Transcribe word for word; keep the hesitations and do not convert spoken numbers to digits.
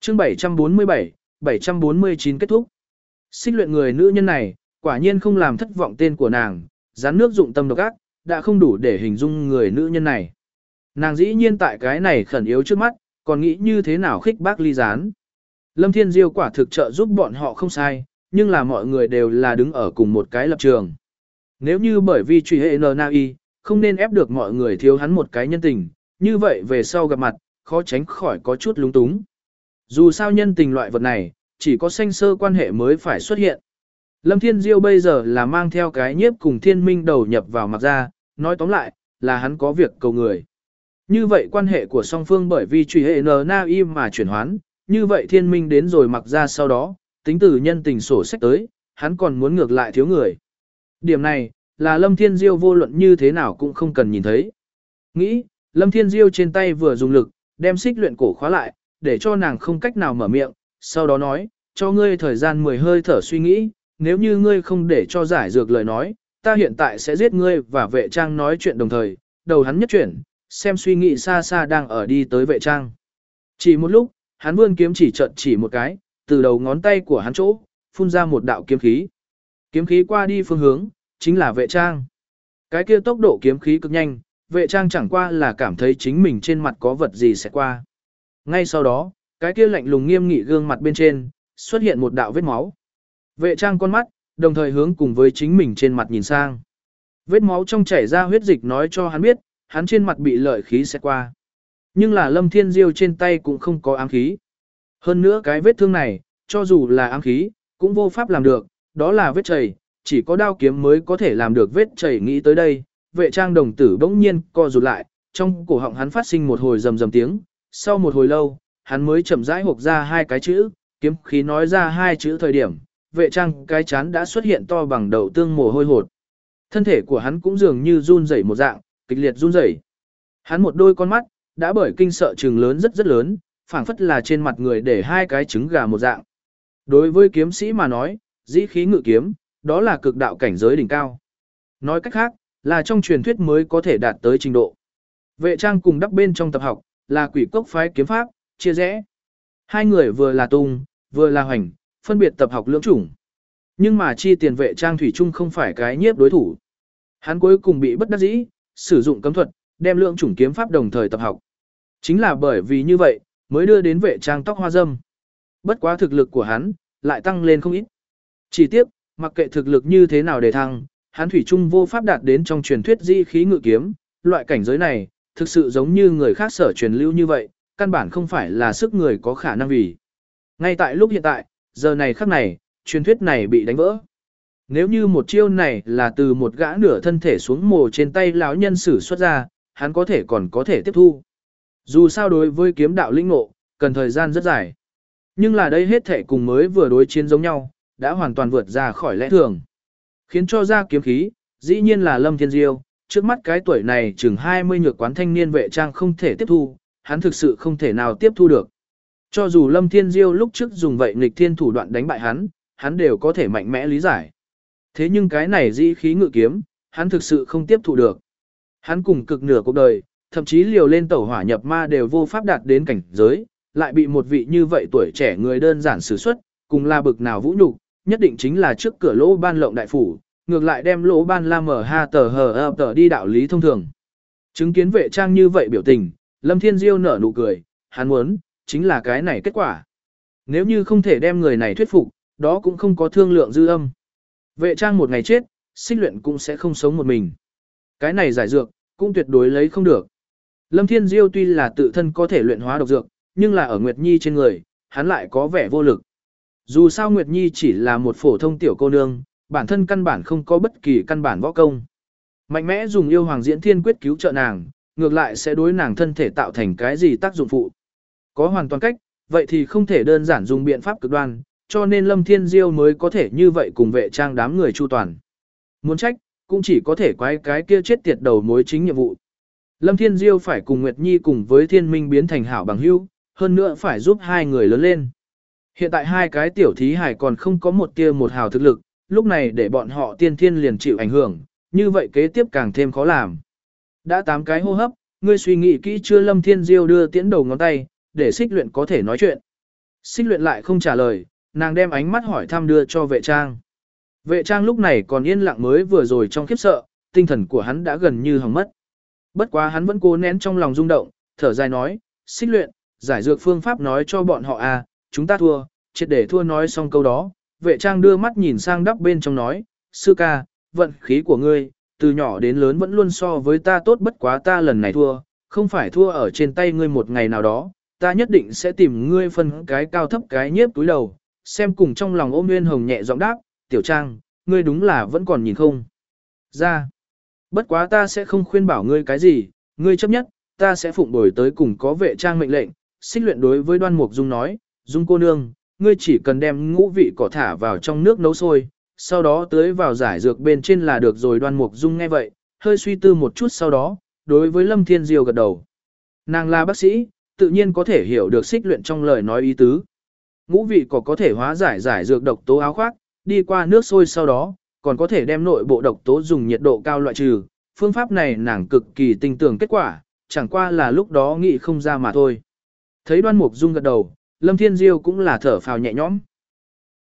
chương bảy trăm bốn mươi bảy, bảy trăm bốn mươi chín kết thúc. Xích luyện người nữ nhân này, quả nhiên không làm thất vọng tên của nàng, rắn nước dụng tâm độc ác, đã không đủ để hình dung người nữ nhân này. Nàng dĩ nhiên tại cái này khẩn yếu trước mắt, còn nghĩ như thế nào khích bác ly gián. Lâm Thiên Diêu quả thực trợ giúp bọn họ không sai, nhưng là mọi người đều là đứng ở cùng một cái lập trường. Nếu như bởi vì truy hệ N Na Y, không nên ép được mọi người thiếu hắn một cái nhân tình, như vậy về sau gặp mặt, khó tránh khỏi có chút lúng túng. Dù sao nhân tình loại vật này, chỉ có sanh sơ quan hệ mới phải xuất hiện. Lâm Thiên Diêu bây giờ là mang theo cái nhiếp cùng thiên minh đầu nhập vào mặc ra, nói tóm lại, là hắn có việc cầu người. Như vậy quan hệ của song phương bởi vì truy hệ N Na Y mà chuyển hoán, như vậy thiên minh đến rồi mặc ra sau đó, tính từ nhân tình sổ sách tới, hắn còn muốn ngược lại thiếu người. Điểm này, là Lâm Thiên Diêu vô luận như thế nào cũng không cần nhìn thấy. Nghĩ, Lâm Thiên Diêu trên tay vừa dùng lực, đem xích luyện cổ khóa lại, để cho nàng không cách nào mở miệng, sau đó nói, cho ngươi thời gian mười hơi thở suy nghĩ, nếu như ngươi không để cho giải dược lời nói, ta hiện tại sẽ giết ngươi và vệ trang nói chuyện đồng thời, đầu hắn nhất chuyển, xem suy nghĩ xa xa đang ở đi tới vệ trang. Chỉ một lúc, hắn vươn kiếm chỉ chợt chỉ một cái, từ đầu ngón tay của hắn chỗ, phun ra một đạo kiếm khí. Kiếm khí qua đi phương hướng, chính là vệ trang. Cái kia tốc độ kiếm khí cực nhanh, vệ trang chẳng qua là cảm thấy chính mình trên mặt có vật gì sẽ qua. Ngay sau đó, cái kia lạnh lùng nghiêm nghị gương mặt bên trên, xuất hiện một đạo vết máu. Vệ trang con mắt, đồng thời hướng cùng với chính mình trên mặt nhìn sang. Vết máu trong chảy ra huyết dịch nói cho hắn biết, hắn trên mặt bị lợi khí sẽ qua. Nhưng là Lâm Thiên Diêu trên tay cũng không có ám khí. Hơn nữa cái vết thương này, cho dù là ám khí, cũng vô pháp làm được, đó là vết chảy, chỉ có đao kiếm mới có thể làm được vết chảy. Nghĩ tới đây, vệ trang đồng tử bỗng nhiên co rụt lại, trong cổ họng hắn phát sinh một hồi rầm rầm tiếng, sau một hồi lâu, hắn mới chậm rãi hộc ra hai cái chữ, kiếm khí nói ra hai chữ thời điểm, vệ trang cái chán đã xuất hiện to bằng đầu tương mồ hôi hột. Thân thể của hắn cũng dường như run rẩy một dạng, kịch liệt run rẩy. Hắn một đôi con mắt, đã bởi kinh sợ trừng lớn rất rất lớn, phảng phất là trên mặt người để hai cái trứng gà một dạng. Đối với kiếm sĩ mà nói, dĩ khí ngự kiếm, đó là cực đạo cảnh giới đỉnh cao. Nói cách khác, là trong truyền thuyết mới có thể đạt tới trình độ. Vệ trang cùng đắp bên trong tập học, là quỷ cốc phái kiếm pháp, chia rẽ. Hai người vừa là tung, vừa là hoành, phân biệt tập học lưỡng chủng. Nhưng mà chi tiền vệ trang thủy chung không phải cái nhiếp đối thủ. Hắn cuối cùng bị bất đắc dĩ, sử dụng cấm thuật, đem lưỡng chủng kiếm pháp đồng thời tập học. Chính là bởi vì như vậy, mới đưa đến vệ trang tóc hoa dâm. Bất quá thực lực của hắn, lại tăng lên không ít. Chỉ tiếc, mặc kệ thực lực như thế nào để thăng, hắn thủy chung vô pháp đạt đến trong truyền thuyết di khí ngự kiếm, loại cảnh giới này, thực sự giống như người khác sở truyền lưu như vậy, căn bản không phải là sức người có khả năng vì. Ngay tại lúc hiện tại, giờ này khắc này, truyền thuyết này bị đánh vỡ. Nếu như một chiêu này là từ một gã nửa thân thể xuống mồ trên tay lão nhân sử xuất ra, hắn có thể còn có thể tiếp thu. Dù sao đối với kiếm đạo linh ngộ, cần thời gian rất dài. Nhưng là đây hết thể cùng mới vừa đối chiến giống nhau, đã hoàn toàn vượt ra khỏi lẽ thường. Khiến cho ra kiếm khí, dĩ nhiên là Lâm Thiên Diêu, trước mắt cái tuổi này chừng hai mươi nhược quán thanh niên vệ trang không thể tiếp thu, hắn thực sự không thể nào tiếp thu được. Cho dù Lâm Thiên Diêu lúc trước dùng vậy nghịch thiên thủ đoạn đánh bại hắn, hắn đều có thể mạnh mẽ lý giải. Thế nhưng cái này dĩ khí ngự kiếm, hắn thực sự không tiếp thu được. Hắn cùng cực nửa cuộc đời, thậm chí liều lên tẩu hỏa nhập ma đều vô pháp đạt đến cảnh giới, lại bị một vị như vậy tuổi trẻ người đơn giản sử xuất, cùng là bực nào vũ nhục, nhất định chính là trước cửa lỗ ban lộng đại phủ, ngược lại đem lỗ ban la mở ha tờ hờ ập tờ đi đạo lý thông thường. Chứng kiến vệ trang như vậy biểu tình, Lâm Thiên Diêu nở nụ cười, hắn muốn, chính là cái này kết quả. Nếu như không thể đem người này thuyết phục, đó cũng không có thương lượng dư âm. Vệ trang một ngày chết, xích luyện cũng sẽ không sống một mình. Cái này giải dược, cũng tuyệt đối lấy không được. Lâm Thiên Diêu tuy là tự thân có thể luyện hóa độc dược, nhưng là ở Nguyệt Nhi trên người, hắn lại có vẻ vô lực. Dù sao Nguyệt Nhi chỉ là một phổ thông tiểu cô nương, bản thân căn bản không có bất kỳ căn bản võ công. Mạnh mẽ dùng yêu hoàng diễn thiên quyết cứu trợ nàng, ngược lại sẽ đối nàng thân thể tạo thành cái gì tác dụng phụ. Có hoàn toàn cách, vậy thì không thể đơn giản dùng biện pháp cực đoan, cho nên Lâm Thiên Diêu mới có thể như vậy cùng vệ trang đám người chu toàn. Muốn trách, cũng chỉ có thể quái cái kia chết tiệt đầu mối chính nhiệm vụ. Lâm Thiên Diêu phải cùng Nguyệt Nhi cùng với Thiên Minh biến thành hảo bằng hữu, hơn nữa phải giúp hai người lớn lên. Hiện tại hai cái tiểu thí hải còn không có một tia một hào thực lực, lúc này để bọn họ tiên thiên liền chịu ảnh hưởng, như vậy kế tiếp càng thêm khó làm. Đã tám cái hô hấp, ngươi suy nghĩ kỹ chưa? Lâm Thiên Diêu đưa tiễn đầu ngón tay, để xích luyện có thể nói chuyện. Xích luyện lại không trả lời, nàng đem ánh mắt hỏi thăm đưa cho vệ trang. Vệ trang lúc này còn yên lặng mới vừa rồi trong khiếp sợ, tinh thần của hắn đã gần như hỏng mất. Bất quá hắn vẫn cố nén trong lòng rung động, thở dài nói, xích luyện, giải dược phương pháp nói cho bọn họ à, chúng ta thua, triệt để thua. Nói xong câu đó, vệ trang đưa mắt nhìn sang đắp bên trong nói, sư ca, vận khí của ngươi, từ nhỏ đến lớn vẫn luôn so với ta tốt, bất quá ta lần này thua, không phải thua ở trên tay ngươi, một ngày nào đó, ta nhất định sẽ tìm ngươi phân cái cao thấp cái nhiếp túi đầu. Xem cùng trong lòng ôm Nguyên Hồng nhẹ giọng đáp, tiểu trang, ngươi đúng là vẫn còn nhìn không ra. Bất quá ta sẽ không khuyên bảo ngươi cái gì, ngươi chấp nhất, ta sẽ phụng bồi tới cùng có vệ trang mệnh lệnh. Xích luyện đối với Đoan Mục Dung nói, Dung cô nương, ngươi chỉ cần đem ngũ vị cỏ thả vào trong nước nấu sôi, sau đó tưới vào giải dược bên trên là được rồi. Đoan Mục Dung nghe vậy, hơi suy tư một chút sau đó, đối với Lâm Thiên Diêu gật đầu. Nàng là bác sĩ, tự nhiên có thể hiểu được xích luyện trong lời nói ý tứ. Ngũ vị cỏ có thể hóa giải giải dược độc tố áo khoác, đi qua nước sôi sau đó, còn có thể đem nội bộ độc tố dùng nhiệt độ cao loại trừ. Phương pháp này nàng cực kỳ tinh tường kết quả, chẳng qua là lúc đó nghĩ không ra mà thôi. Thấy Đoan Mục Dung gật đầu, Lâm Thiên Diêu cũng là thở phào nhẹ nhõm.